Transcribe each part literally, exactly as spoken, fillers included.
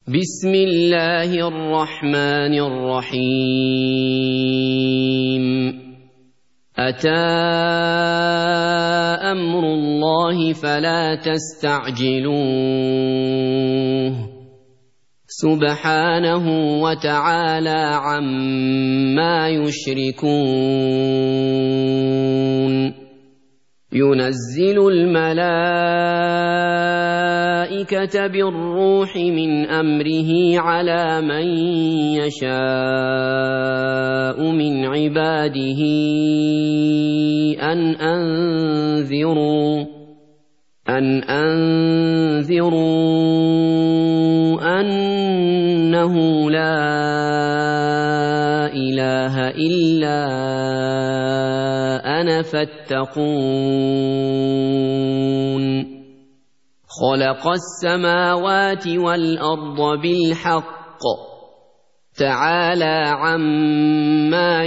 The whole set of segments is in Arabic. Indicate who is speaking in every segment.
Speaker 1: بسم الله الرحمن الرحيم أتى أمر الله فلا تستعجلوه سبحانه وتعالى عما يشركون ينزل الملائكة بالروح من أمره على من يشاء من عباده أن أنذروا أن أنذروا أنه لا إله إلا أنا فاتقون خلق السماوات والأرض بالحق تعالى عما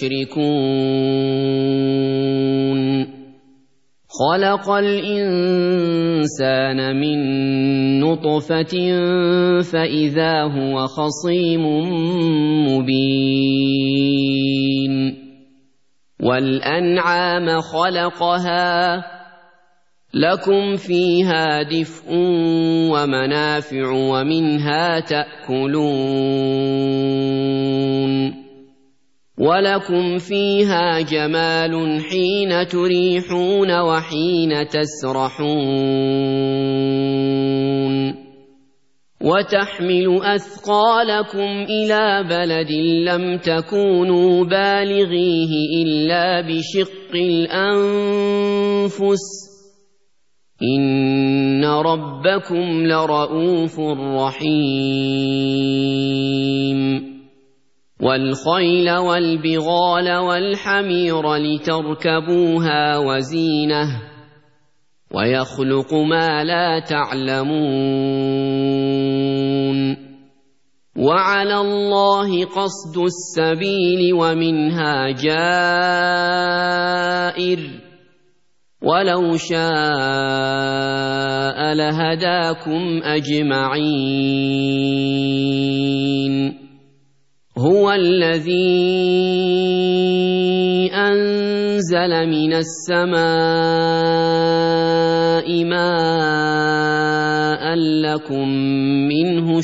Speaker 1: يشركون خلق الإنسان من نطفة فإذا هو خصيم مبين والأنعام خلقها لكم فيها دفء ومنافع ومنها تأكلون ولكم فيها جمال حين تريحون وحين تسرحون وتحمل أثقالكم إلى بلد لم تكونوا بالغيه إلا بشق الأنفس إن ربكم لرؤوف رحيم والخيل والبغال والحمير لتركبوها وزينة ويخلق ما لا تعلمون وعلى الله قصد السبيل ومنها جائر ولو شاء لهداكم أجمعين هو الذي أنزل من السماء ماء لكم منه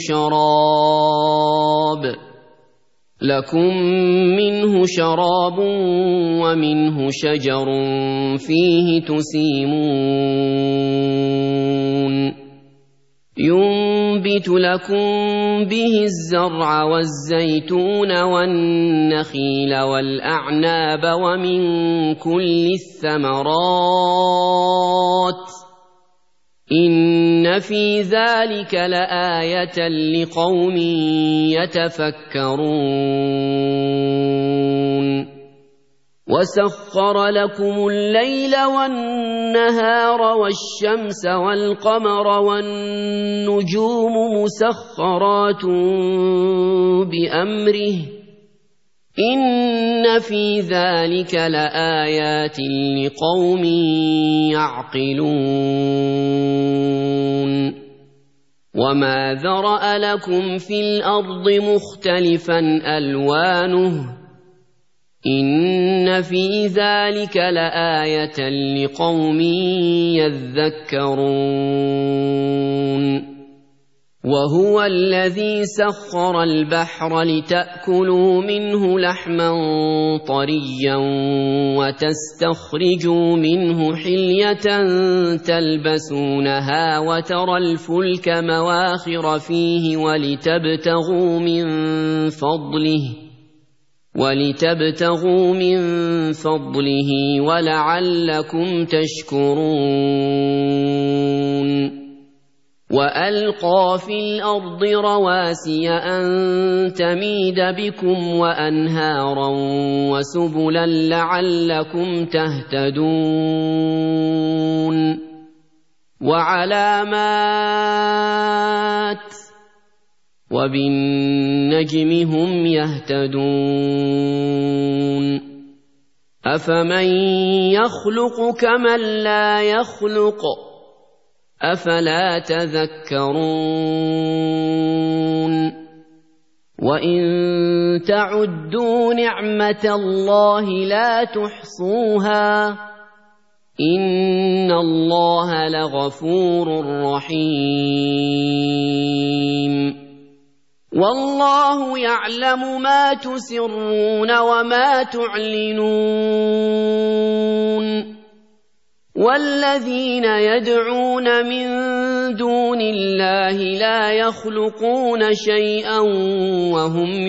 Speaker 1: شراب لكم منه شراب ومنه شجر فيه تسيمون ينبت لكم به الزرع والزيتون والنخيل والأعناب ومن كل الثمرات إن في ذلك لآية لقوم يتفكرون وسخر لكم الليل والنهار والشمس والقمر والنجوم مسخرات بأمره إن في ذلك لآيات لقوم يعقلون وما ذرأ لكم في الأرض مختلفا ألوانه إن في ذلك لآية لقوم يذكرون وهو الذي سخر البحر لتأكلوا منه لحما طريا وتستخرجوا منه حلية تلبسونها وترى الفلك مواخر فيه ولتبتغوا من فضله ولتبتغوا من فضله ولعلكم تشكرون وألقى في الأرض رواسي أن تميد بكم وأنهارا وسبلا لعلكم تهتدون وعلامات وبالنجم هم يهتدون أفمن يخلق كمن لا يخلق أفلا تذكرون وإن تعدوا نعمة الله لا تحصوها إن الله لغفور رحيم والله يعلم ما تسرون وما تعلنون والذين يدعون من دون الله لا يخلقون شيئا وهم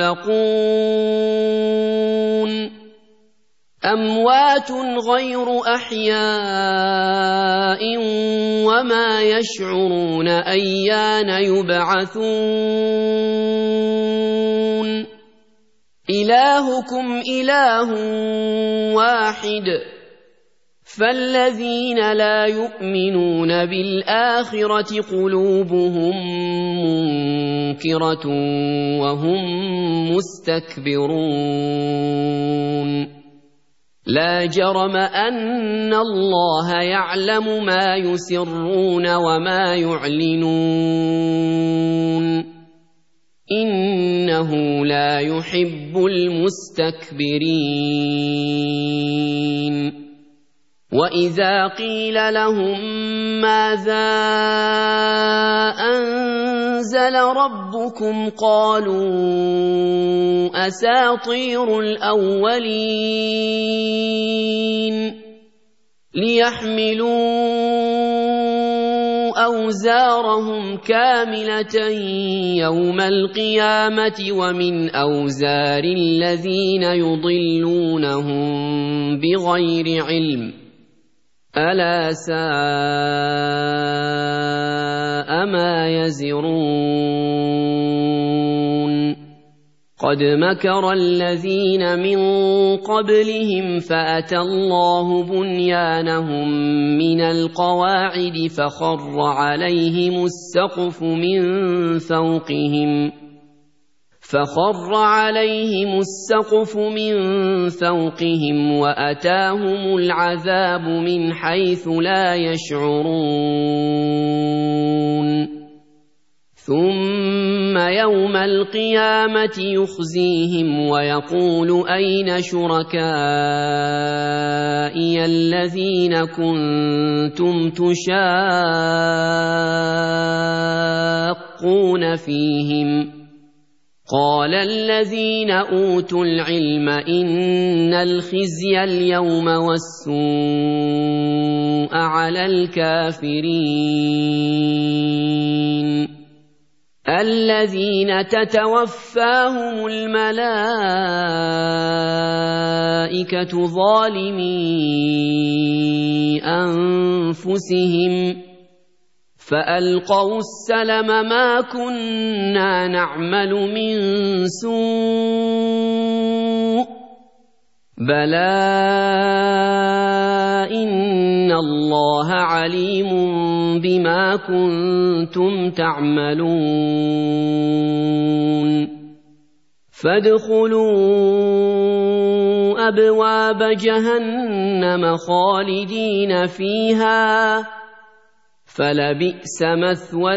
Speaker 1: يخلقون أموات غير أحياء وما يشعرون أيان يبعثون إلهكم إله واحد فالذين لا يؤمنون بالآخرة قلوبهم منكرة وهم مستكبرون لا جرم أن الله يعلم ما يسرون وما يعلنون إنه لا يحب المستكبرين وإذا قيل لهم ماذا أنزل ربكم قالوا أساطير الأولين ليحملوا أوزارهم كاملة يوم القيامة ومن أوزار الذين يضلونهم بغير علم ألا ساء ما يزرون قد مكر الذين من قبلهم فأتى الله بنيانهم من القواعد فخر عليهم السقف من فوقهم فخر عليهم السقف من فوقهم وأتاهم العذاب من حيث لا يشعرون ثم يوم القيامة يخزيهم ويقول أين شركائي الذين كنتم تشاقون فيهم قال الذين أوتوا العلم إن الخزي اليوم والسوء على الكافرين الذين تتوفاهم الملائكة ظالمي أنفسهم فألقوا السلم ما كنا نعمل من سوء بلى إن الله عليم بما كنتم تعملون فادخلوا أبواب جهنم خالدين فيها فلبئس مثوى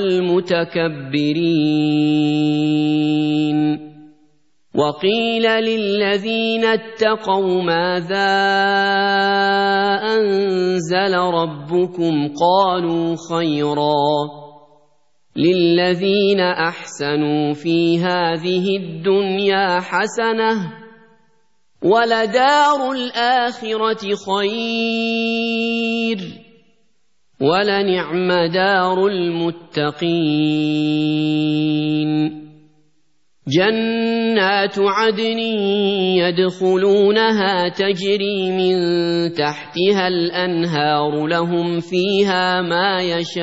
Speaker 1: المتكبرين وقيل للذين اتقوا ماذا أنزل ربكم قالوا خيرا للذين أحسنوا في هذه الدنيا حسنة ولدار الآخرة خير ولنعم دار المتقين جنات عدن يدخلونها تجري من تحتها الأنهار لهم فيها ما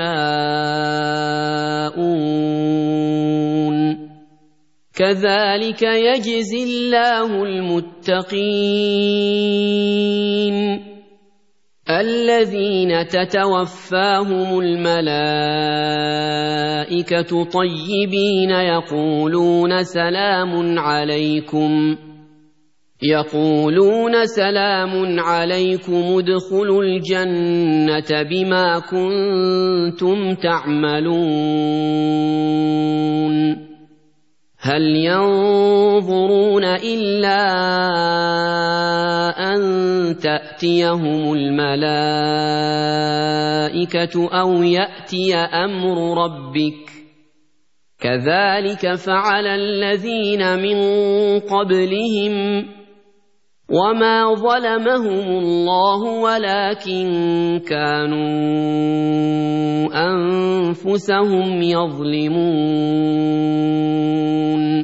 Speaker 1: يشاءون كذلك يجزي الله المتقين الذين تتوفاهم الملائكة طيبين يقولون سلام عليكم يقولون سلام عليكم ادخلوا الجنة بما كنتم تعملون هل ينظرون إلا أن تأتيهم الملائكة أو يأتي أمر ربك كذلك فعل الذين من قبلهم وما ظلمهم الله ولكن كانوا أنفسهم يظلمون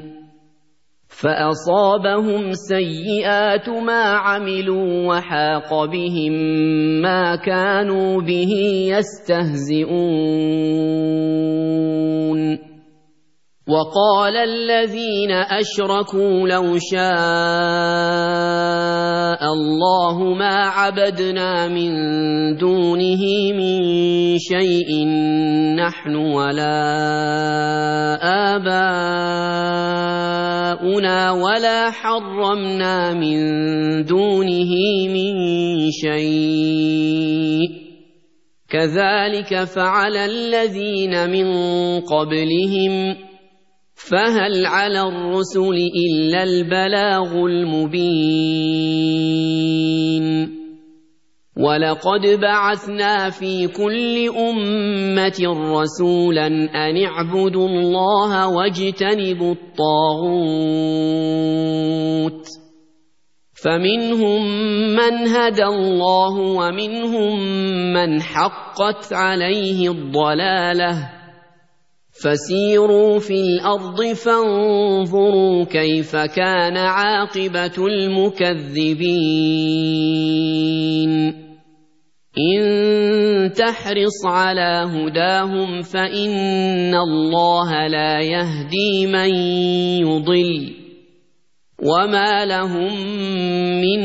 Speaker 1: فأصابهم سيئات ما عملوا وحاق بهم ما كانوا به يستهزئون وقال الذين أشركوا لو شاء الله ما عبدنا من دونه من شيء نحن ولا آباؤنا ولا حرمنا من دونه من شيء كذلك فعل الذين من قبلهم فهل على الرسل إلا البلاغ المبين ولقد بعثنا في كل أمة رسولا أن اعبدوا الله واجتنبوا الطاغوت فمنهم من هدى الله ومنهم من حقت عليه الضلالة فسيروا في الأرض فانظروا كيف كان عاقبة المكذبين إن تحرص على هداهم فإن الله لا يهدي من يضل وما لهم من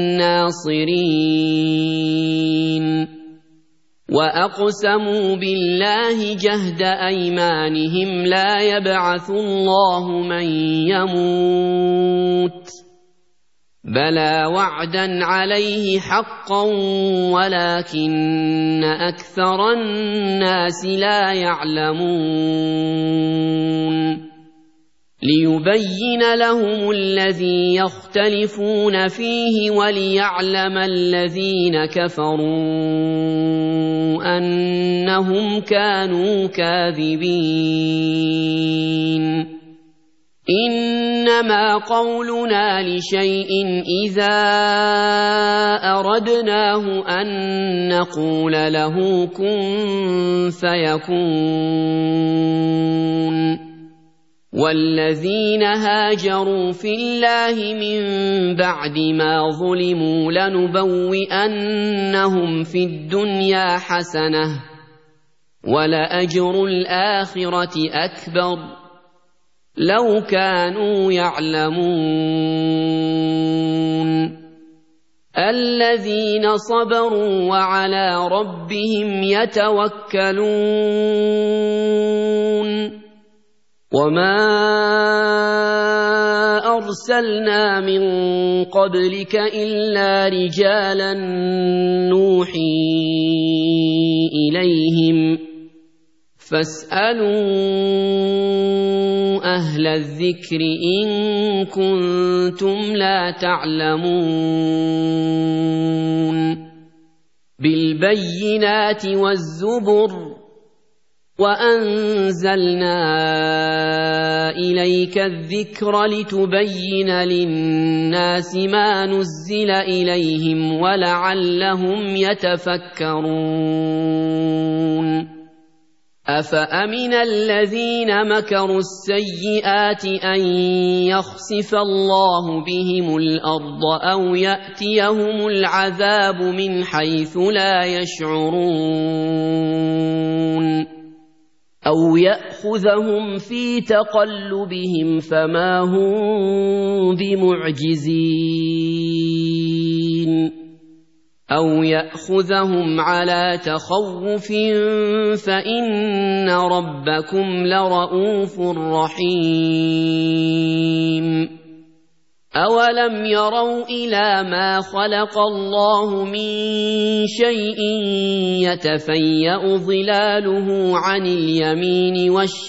Speaker 1: ناصرين وأقسموا بالله جهد أيمانهم لا يبعث الله من يموت بلى وعدا عليه حقا ولكن أكثر الناس لا يعلمون ليبين لهم الذي يختلفون فيه وليعلم الذين كفروا أنهم كانوا كاذبين إنما قولنا لشيء إذا أردناه أن نقول له كن فيكون والذين هاجروا في الله من بعد ما ظلموا لنبوئنهم في الدنيا حسنة ولأجر الآخرة أكبر لو كانوا يعلمون الذين صبروا وعلى ربهم يتوكلون وما أرسلنا من قبلك إلا رجالا نوحي إليهم فاسألوا أهل الذكر إن كنتم لا تعلمون بالبينات والزبر وأنزلنا إليك الذكر لتبين للناس ما نزل إليهم ولعلهم يتفكرون أفأمن الذين مكروا السيئات أن يخسف الله بهم الأرض أو يأتيهم العذاب من حيث لا يشعرون أو يأخذهم في تقلبهم فما هم بمعجزين أو يأخذهم على تخوف فإن ربكم لرؤوف رحيم أَوَلَمْ يَرَوْا إِلَى مَا خَلَقَ اللَّهُ مِنْ شَيْءٍ يَتَفَيَّأُ ظِلَالُهُ عَنِ الْيَمِينِ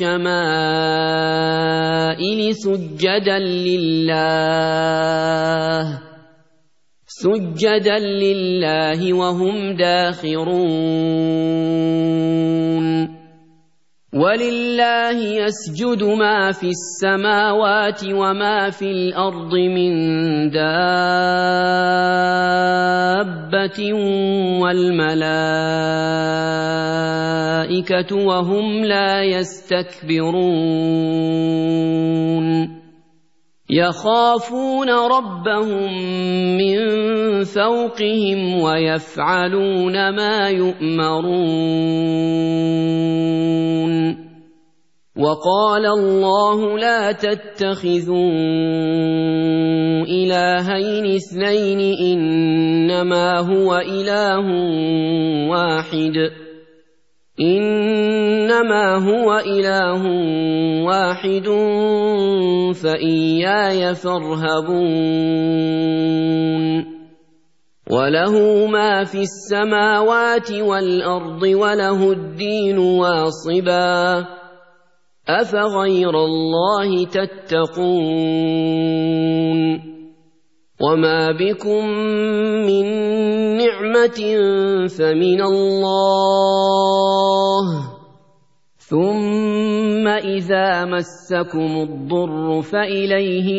Speaker 1: وَالشَّمَائِلِ سُجَّدًا لِلَّهِ سُجَّدًا لِلَّهِ وَهُمْ دَاخِرُونَ وَلِلَّهِ يَسْجُدُ مَا فِي السَّمَاوَاتِ وَمَا فِي الْأَرْضِ مِن دَابَّةٍ وَالْمَلَائِكَةُ وَهُمْ لَا يَسْتَكْبِرُونَ يَخَافُونَ رَبَّهُم مِّن فَوْقِهِمْ وَيَفْعَلُونَ مَا يُؤْمَرُونَ وَقَالَ اللَّهُ لَا تَتَّخِذُوا إِلَٰهَيْنِ اثْنَيْنِ إِنَّمَا هُوَ إِلَٰهٌ وَاحِدٌ إِنَّمَا هُوَ إِلَٰهٌ وَاحِدٌ فَإِيَّايَ فَارْهَبُونِ وَلَهُ مَا فِي السَّمَاوَاتِ وَالْأَرْضِ وَلَهُ الدِّينُ وَاصِبًا أَفَغَيْرَ اللَّهِ تَتَّقُونَ وَمَا بِكُم مِّن نِّعْمَةٍ فَمِنَ اللَّهِ ثُمَّ إِذَا مَسَّكُمُ الضُّرُّ فَإِلَيْهِ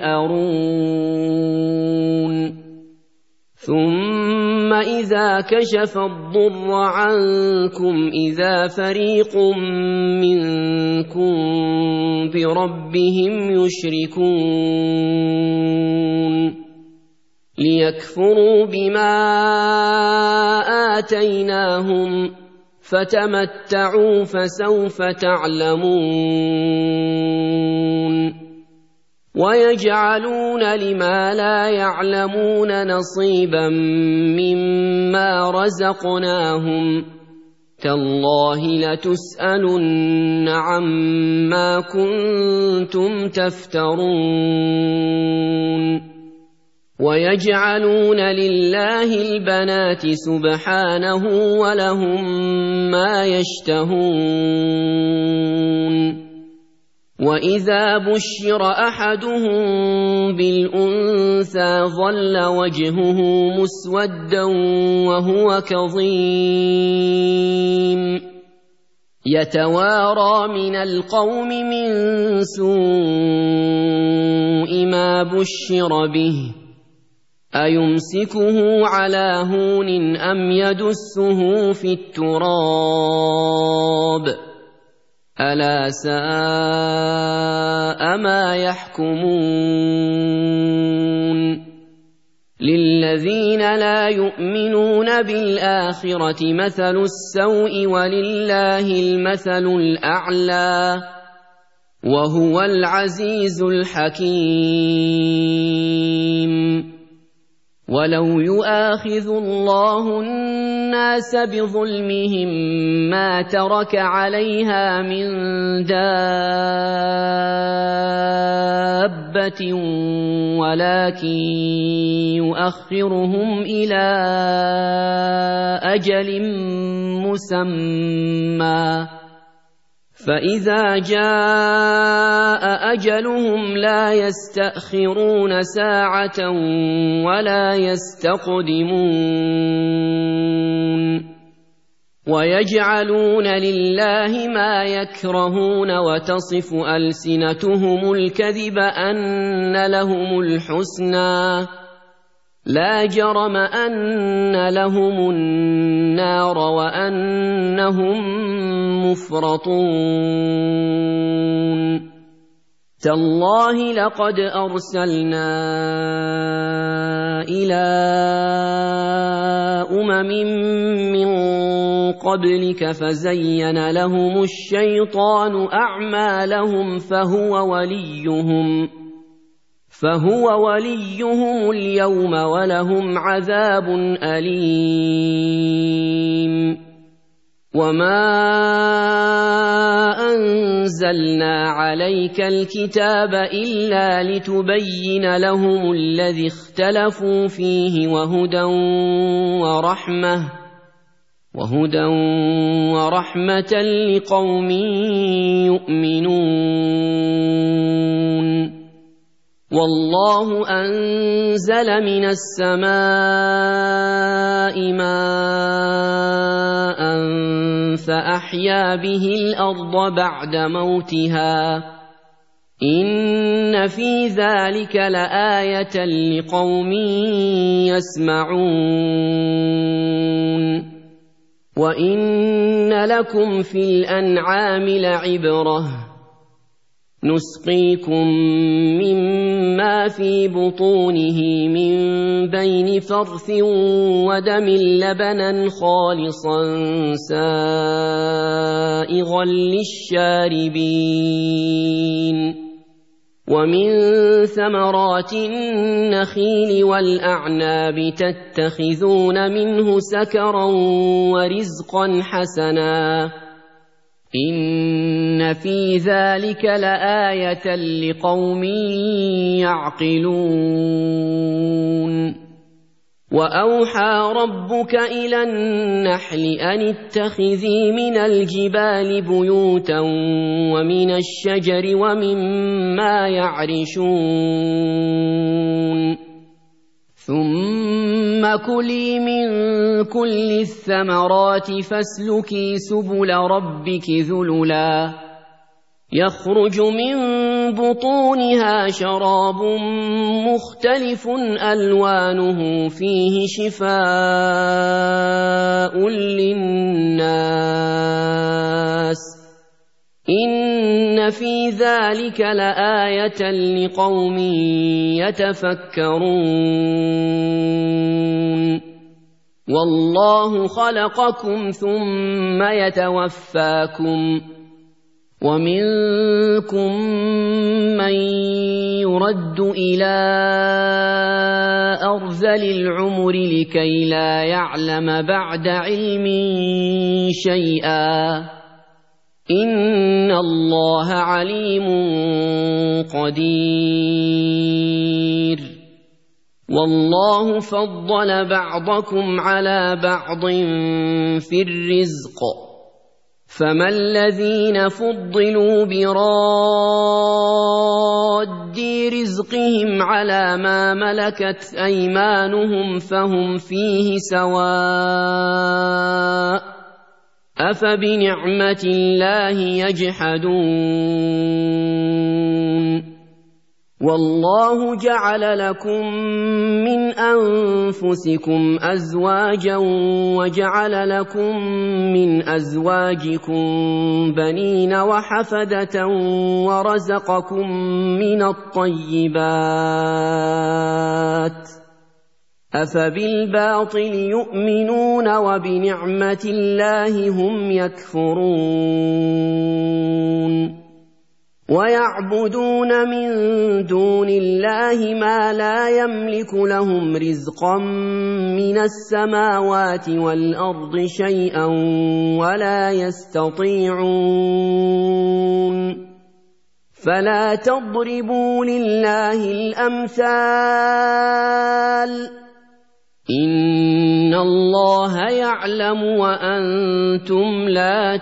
Speaker 1: تَجْأَرُونَ ثُمَّ إِذَا كَشَفَ الضُّرَّ عَنكُمْ إِذَا فَرِيقٌ مِّنكُم بِرَبِّهِمْ يُشْرِكُونَ لِيَكْفُرُوا بِمَا آتَيْنَاهُمْ فَتَمَتَّعُوا فَسَوْفَ تَعْلَمُونَ وَيَجْعَلُونَ لِمَا لَا يَعْلَمُونَ نَصِيبًا مِّمَّا رَزَقْنَاهُمْ تَاللَّهِ لَتُسْأَلُنَّ عَمَّا كُنتُمْ تَفْتَرُونَ وَيَجْعَلُونَ لِلَّهِ الْبَنَاتِ سُبْحَانَهُ وَلَهُم مَّا يَشْتَهُونَ وَإِذَا بُشِّرَ أَحَدُهُم بِالْأُنثَىٰ ظَلَّ وَجْهُهُ مُسْوَدًّا وَهُوَ كَظِيمٌ يَتَوَارَىٰ مِنَ الْقَوْمِ مِن سُوءِ مَا بُشِّرَ بِهِ أَيُمْسِكُهُ عَلَىٰ هُونٍ أَمْ يَدُسُّهُ فِي التُّرَابِ أَلَا سَاءَ مَا يَحْكُمُونَ لِلَّذِينَ لَا يُؤْمِنُونَ بِالْآخِرَةِ مَثَلُ السَّوْءِ وَلِلَّهِ الْمَثَلُ الْأَعْلَىٰ وَهُوَ الْعَزِيزُ الْحَكِيمُ وَلَوْ يُؤَاخِذُ اللَّهُ النَّاسَ بِظُلْمِهِم مَّا تَرَكَ عَلَيْهَا مِن دَابَّةٍ وَلَٰكِن يُؤَخِّرُهُمْ إِلَىٰ أَجَلٍ مُّسَمًّى فَإِذَا جَاءَ أَجَلُهُمْ لَا يَسْتَأْخِرُونَ سَاعَةً وَلَا يَسْتَقْدِمُونَ وَيَجْعَلُونَ لِلَّهِ مَا يَكْرَهُونَ وَتَصِفُ أَلْسِنَتُهُمُ الْكَذِبَ أَنَّ لَهُمُ الْحُسْنَىٰ لَا جَرَمَ أَنَّ لَهُمُ النَّارَ وَأَنَّهُم مُّفْرَطُونَ تَاللَّهِ لَقَدْ أَرْسَلْنَا إِلَىٰ أُمَمٍ مِّن قَبْلِكَ فَزَيَّنَ لَهُمُ الشَّيْطَانُ أَعْمَالَهُمْ فَهُوَ وَلِيُّهُمْ فهو وليهم اليوم ولهم عذاب أليم وما أنزلنا عليك الكتاب إلا لتبين لهم الذي اختلفوا فيه وهدى ورحمة وهدى ورحمة لقوم يؤمنون والله أنزل من السماء ماء فأحيا به الأرض بعد موتها إن في ذلك لآية لقوم يسمعون وإن لكم في الأنعام لعبرة نسقيكم مما في بطونه من بين فرث ودم لبنا خالصا سائغا للشاربين ومن ثمرات النخيل والأعناب تتخذون منه سكرا ورزقا حسنا إن في ذلك لآية لقوم يعقلون وأوحى ربك إلى النحل أن اتخذي من الجبال بيوتا ومن الشجر ومما يعرشون ثم كلي من كل الثمرات فاسلكي سبل ربك ذللا يخرج من بطونها شراب مختلف ألوانه فيه شفاء للناس إن في ذلك لآية لقوم يتفكرون والله خلقكم ثم يتوفاكم ومنكم من يرد إلى أرذل العمر لكي لا يعلم بعد علم شيئا إن الله عليم قدير والله فضل بعضكم على بعض في الرزق فما الذين فضلوا براد رزقهم على ما ملكت أيمانهم فهم فيه سواء أفبنعمة الله يجحدون والله جعل لكم من أنفسكم أزواجا وجعل لكم من أزواجكم بنين وحفدة ورزقكم من الطيبات أفبالباطل يؤمنون وبنعمة الله هم يكفرون ويعبدون من دون الله ما لا يملك لهم رزقا من السماوات والأرض شيئا ولا يستطيعون فلا تضربوا لله الأمثال إن الله يعلم وأنتم لا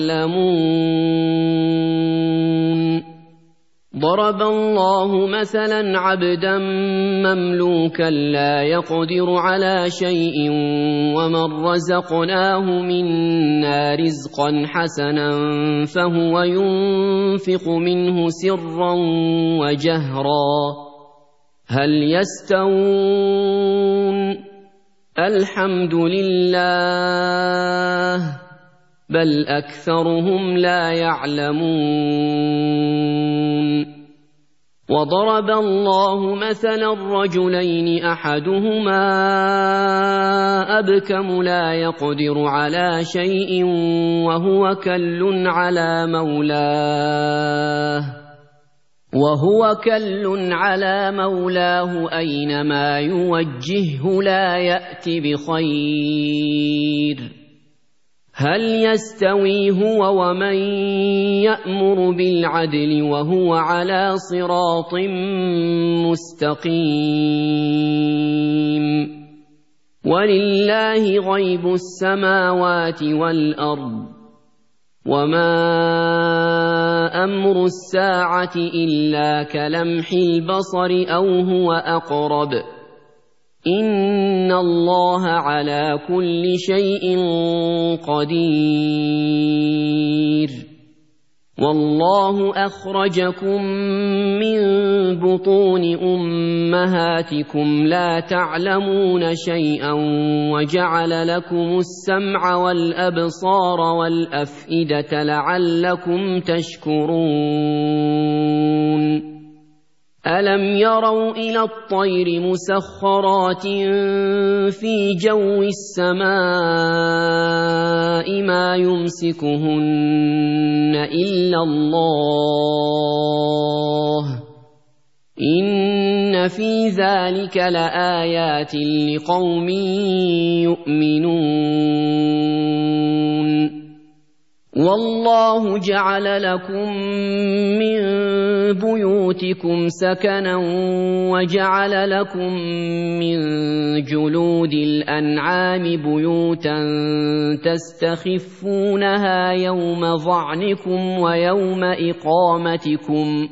Speaker 1: تعلمون ضرب الله مثلا عبدا مملوكا لا يقدر على شيء ومن رزقناه منا رزقا حسنا فهو ينفق منه سرا وجهرا هل يستوون الحمد لله بل أكثرهم لا يعلمون وضرب الله مثلا رجلين أحدهما أبكم لا يقدر على شيء وهو كل على مولاه وهو كل على مولاه أينما يوجهه لا يأت بخير هل يستوي هو ومن يأمر بالعدل وهو على صراط مستقيم ولله غيب السماوات والأرض وما أمر الساعة إلا كلمح البصر أو هو أقرب إن الله على كل شيء قدير والله أخرجكم من بطون أمهاتكم لا تعلمون شيئا وجعل لكم السمع والأبصار والأفئدة لعلكم تشكرون ألم يروا إلى الطير مسخرات في جو السماء ما يمسكهن إلا الله إن في ذلك لآيات لقوم يؤمنون والله جعل لكم من بيوتكم سكنا وجعل لكم من جلود الأنعام بيوتا تستخفونها يوم ظعنكم ويوم إقامتكم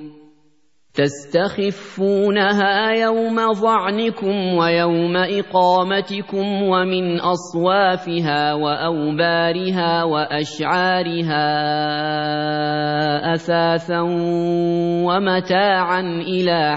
Speaker 1: تستخفونها يوم ظعنكم ويوم إقامتكم ومن أصوافها وأوبارها وأشعارها أثاثا ومتاعا إلى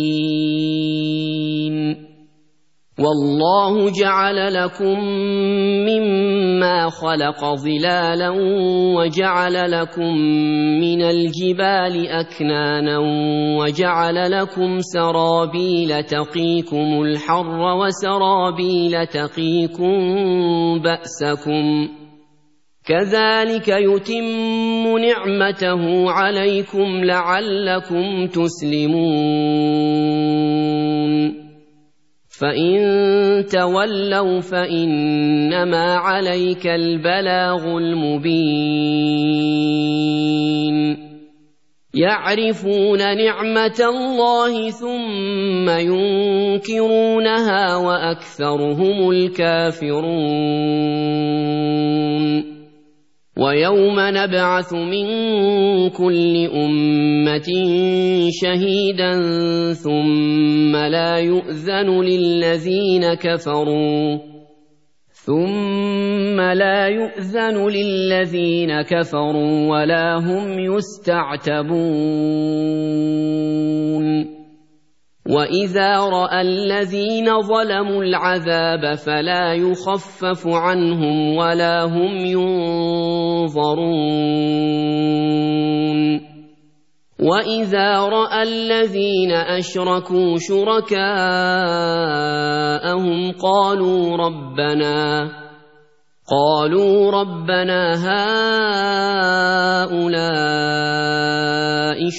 Speaker 1: حين والله جعل لكم مما خلق ظلالا وجعل لكم من الجبال أكنانا وجعل لكم سرابيل تقيكم الحر وسرابيل تقيكم بأسكم كذلك يتم نعمته عليكم لعلكم تسلمون فإن تولوا فإنما عليك البلاغ المبين يعرفون نعمة الله ثم ينكرونها وأكثرهم الكافرون ويوم نبعث من كل أمة شهيدا ثم لا يؤذن للذين كفروا ثم لا يؤذن للذين كفروا ولا هم يستعتبون وإذا رأى الذين ظلموا العذاب فلا يخفف عنهم ولا هم ينظرون وإذا رأى الذين أشركوا شركاءهم قالوا ربنا قالوا ربنا هؤلاء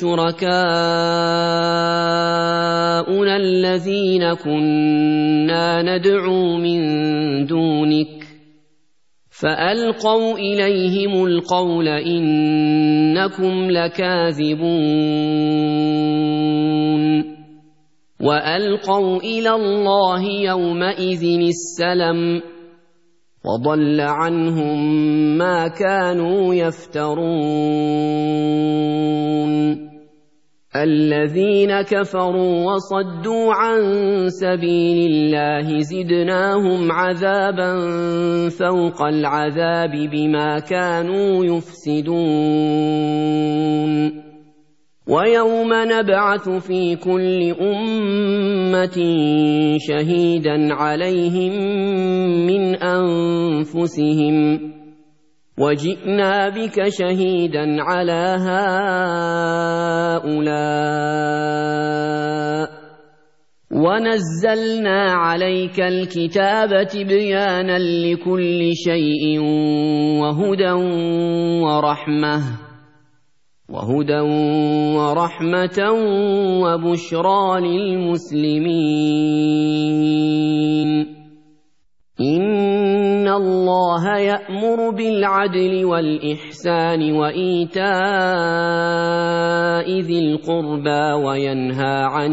Speaker 1: شركاؤنا الذين كنا ندعو من دونك فألقوا إليهم القول إنكم لكاذبون وألقوا إلى الله يومئذ السلم وضل عنهم ما كانوا يفترون الذين كفروا وصدوا عن سبيل الله زدناهم عذابا فوق العذاب بما كانوا يفسدون ويوم نبعث في كل أمة شهيدا عليهم من أنفسهم وجئنا بك شهيدا على هؤلاء ونزلنا عليك الكتاب تبيانا لكل شيء وهدى ورحمة وهدى ورحمة وبشرى للمسلمين إن الله يأمر بالعدل والإحسان وإيتاء ذي القربى وينهى عن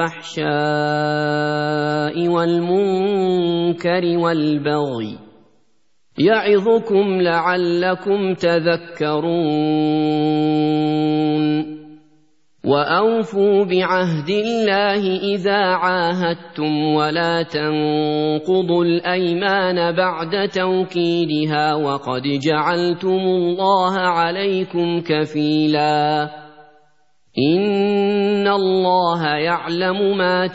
Speaker 1: الفحشاء والمنكر والبغي يعظكم لعلكم تذكرون وأوفوا بعهد الله إذا عاهدتم ولا تنقضوا الأيمان بعد توكيدها وقد جعلتم الله عليكم كفيلا إن الله يعلم ما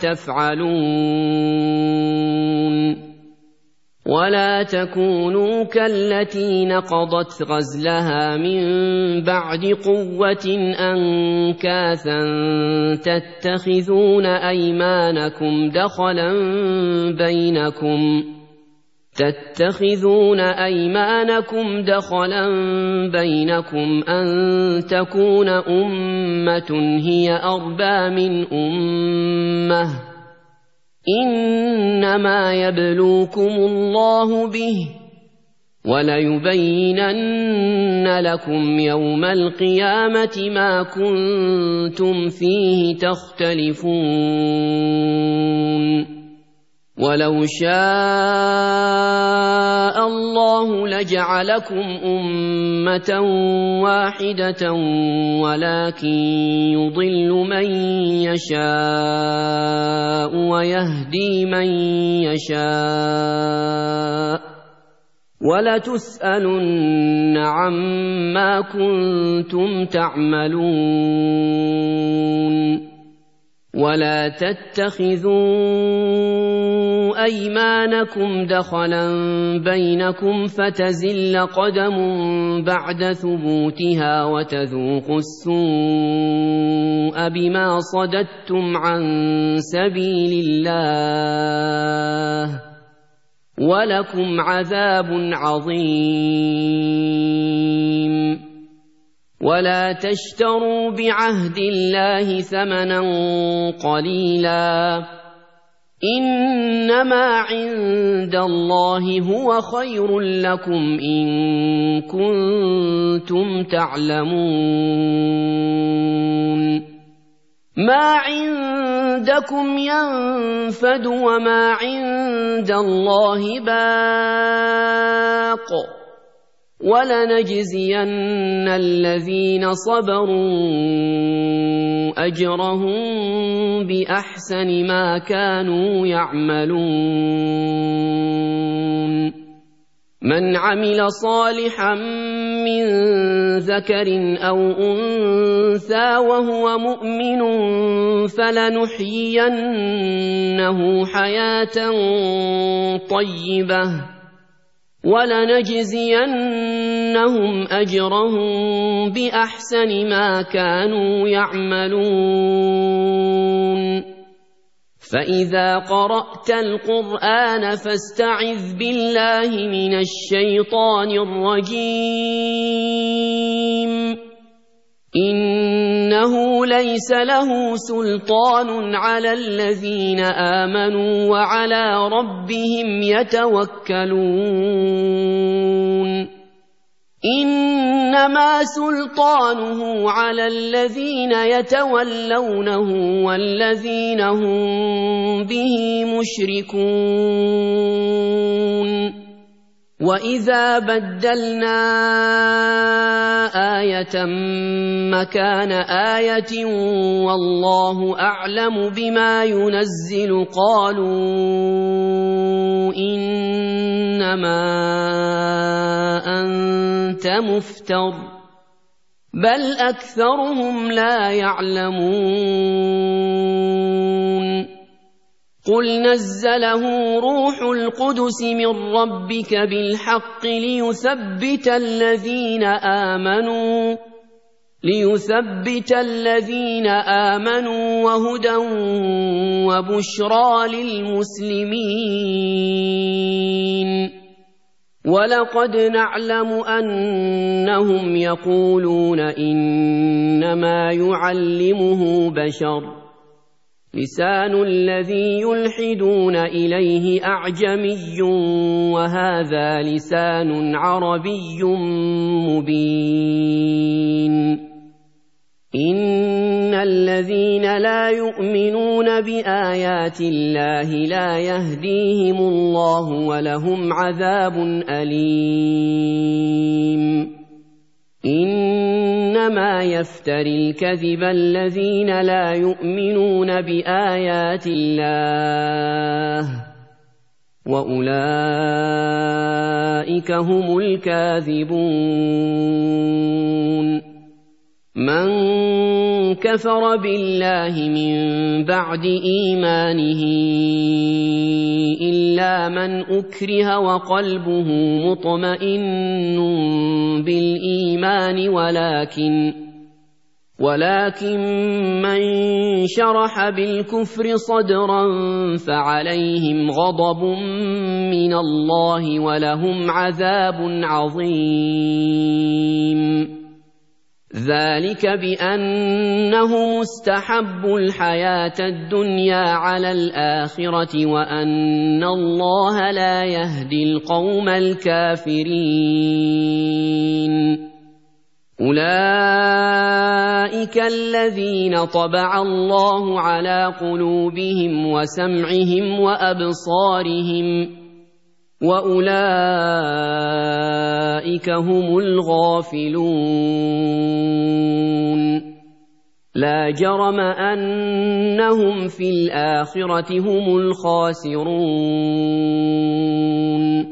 Speaker 1: تفعلون ولا تكونوا كالتي نقضت غزلها من بعد قوة أنكاثا تتخذون أيمانكم دخلا بينكم تتخذون أيمانكم دخلا بينكم أن تكون أمة هي أربى من أمة إنما يبلوكم الله به وليبينن لكم يوم القيامة ما كنتم فيه تختلفون ولو شاء الله لجعلكم أمة واحدة ولكن يضل من يشاء ويهدي من يشاء ولتسألن عما كنتم تعملون ولا تتخذوا أيمانكم دخلا بينكم فتزل قدم بعد ثبوتها وتذوقوا السوء بما صددتم عن سبيل الله ولكم عذاب عظيم ولا تشتروا بعهد الله ثمنا قليلا إنما عند الله هو خير لكم إن كنتم تعلمون ما عندكم ينفد وما عند الله باق ولنجزين الذين صبروا أجرهم بأحسن ما كانوا يعملون من عمل صالحا من ذكر أو أنثى وهو مؤمن فلنحيينه حياة طيبة ولنجزينهم أجرهم بأحسن ما كانوا يعملون فإذا قرأت القرآن فاستعذ بالله من الشيطان الرجيم إنه ليس له سلطان على الذين آمنوا وعلى ربهم يتوكلون إنما سلطانه على الذين يتولونه والذين هم به مشركون وإذا بدلنا آية مكان آية والله أعلم بما ينزل قالوا إنما أنت مفتر بل أكثرهم لا يعلمون قل نزله روح القدس من ربك بالحق ليثبت الذين آمنوا ليثبت الذين آمنوا وهدى وبشرى للمسلمين ولقد نعلم أنهم يقولون إنما يعلمه بشر لسان الذي يلحدون إليه أعجمي وهذا لسان عربي مبين إن الذين لا يؤمنون بآيات الله لا يهديهم الله ولهم عذاب أليم إنما يفتري الكذب الذين لا يؤمنون بآيات الله وأولئك هم الكاذبون من كفر بالله من بعد إيمانه إلا من أكره وقلبه مطمئن بالإيمان ولكن ولكن من شرح بالكفر صدرا فعليهم غضب من الله ولهم عذاب عظيم ذلك بأنه مستحب الحياة الدنيا على الآخرة وأن الله لا يهدي القوم الكافرين أولئك الذين طبع الله على قلوبهم وسمعهم وأبصارهم وأولئك هم الغافلون لا جرم أنهم في الآخرة هم الخاسرون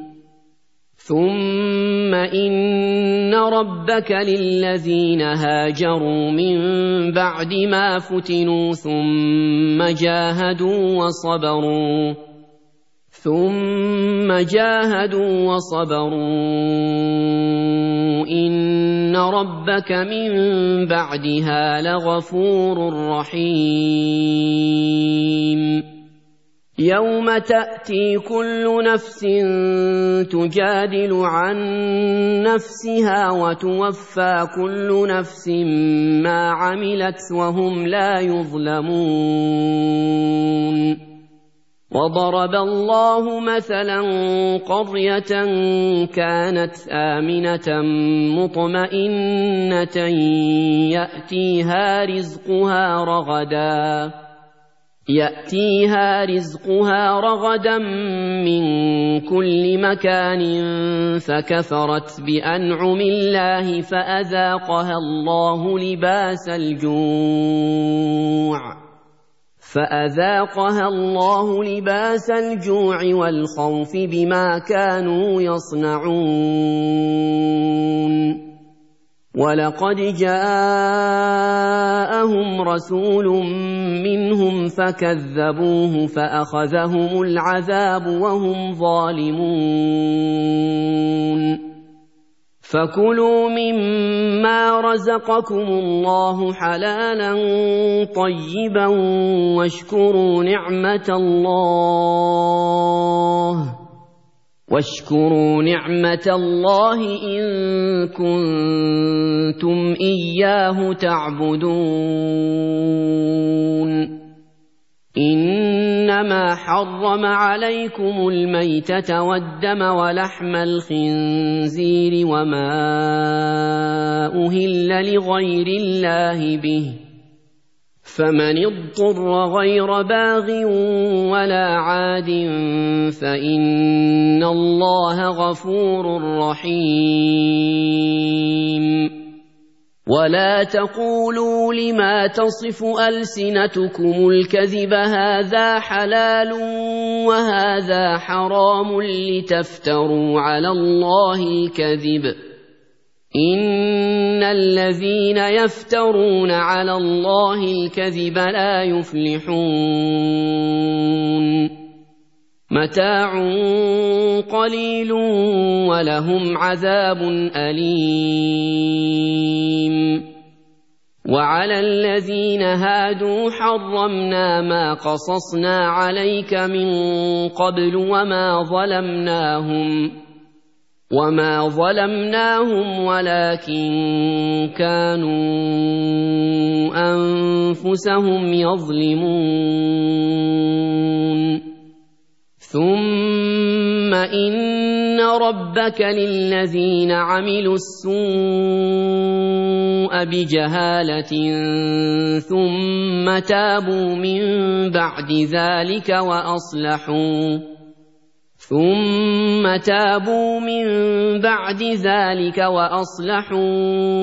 Speaker 1: ثم إن ربك للذين هاجروا من بعد ما فتنوا ثم جاهدوا وصبروا ثم جاهدوا وصبروا إن ربك من بعدها لغفور رحيم يوم تأتي كل نفس تجادل عن نفسها وتوفى كل نفس ما عملت وهم لا يظلمون وضرب الله مثلا قرية كانت آمنة مطمئنة يأتيها رزقها رغدا يأتيها رزقها رغدا من كل مكان فكفرت بأنعم الله فأذاقها الله لباس الجوع فأذاقها الله لباس الجوع والخوف بما كانوا يصنعون ولقد جاءهم رسول منهم فكذبوه فأخذهم العذاب وهم ظالمون فكلوا مما رزقكم الله حلالا طيبا واشكروا نعمة الله واشكروا نعمة الله إن كنتم إياه تعبدون إنما حرم عليكم الميتة والدم ولحم الخنزير وما أهل لغير الله به فمن اضطر غير باغ ولا عاد فإن الله غفور رحيم ولا تقولوا لما تصف ألسنتكم الكذب هذا حلال وهذا حرام لتفتروا على الله الكذب إن الذين يفترون على الله الكذب لا يفلحون متاع قليل ولهم عذاب أليم وعلى الذين هادوا حرمنا ما قصصنا عليك من قبل وما ظلمناهم وما ظلمناهم ولكن كانوا أنفسهم أنفسهم يظلمون ثم إن ربك للذين عملوا السوء بجهالة ثم تابوا من بعد ذلك وأصلحوا ثم تابوا من بعد ذلك وأصلحوا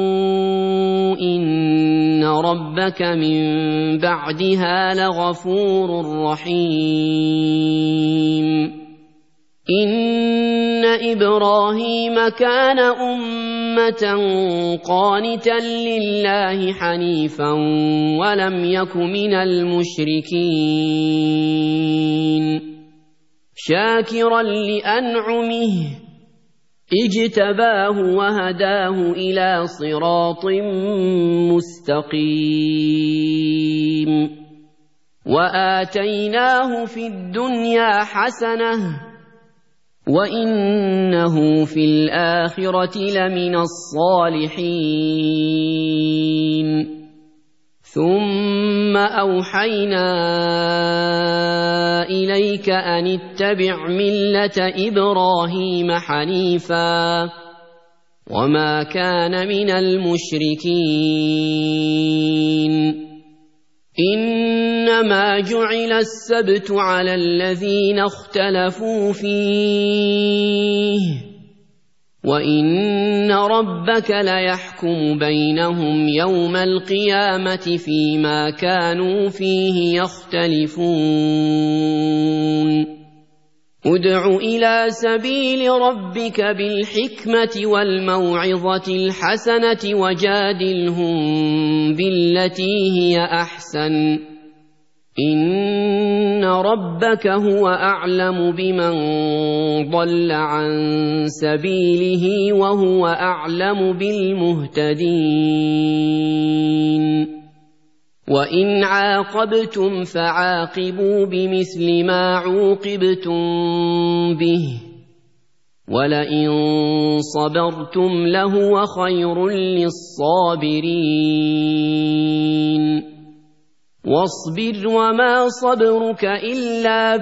Speaker 1: إن ربك من بعدها لغفور رحيم إن إبراهيم كان أمة قانتا لله حنيفا ولم يك من المشركين شاكرا لأنعمه اجتباه وهداه إلى صراط مستقيم وآتيناه في الدنيا حسنة وإنه في الآخرة لمن الصالحين ثم أوحينا إليك أن اتبع ملة إبراهيم حنيفا وما كان من المشركين إنما جعل السبت على الذين اختلفوا فيه وإن ربك ليحكم بينهم يوم القيامة فيما كانوا فيه يختلفون ادع إلى سبيل ربك بالحكمة والموعظة الحسنة وجادلهم بالتي هي أحسن إن ربك هو أعلم بمن ضل عن سبيله وهو أعلم بالمهتدين وإن عاقبتم فعاقبوا بمثل ما عوقبتم به ولئن صبرتم لهو خير للصابرين واصبر وما صبرك إلا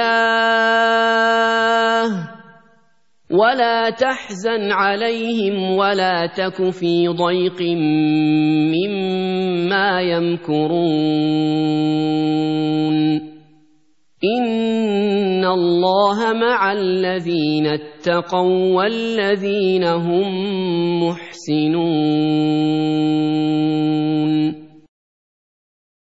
Speaker 1: بالله ولا تحزن عليهم ولا تك في ضيق مما يمكرون إن الله مع الذين اتقوا والذين هم محسنون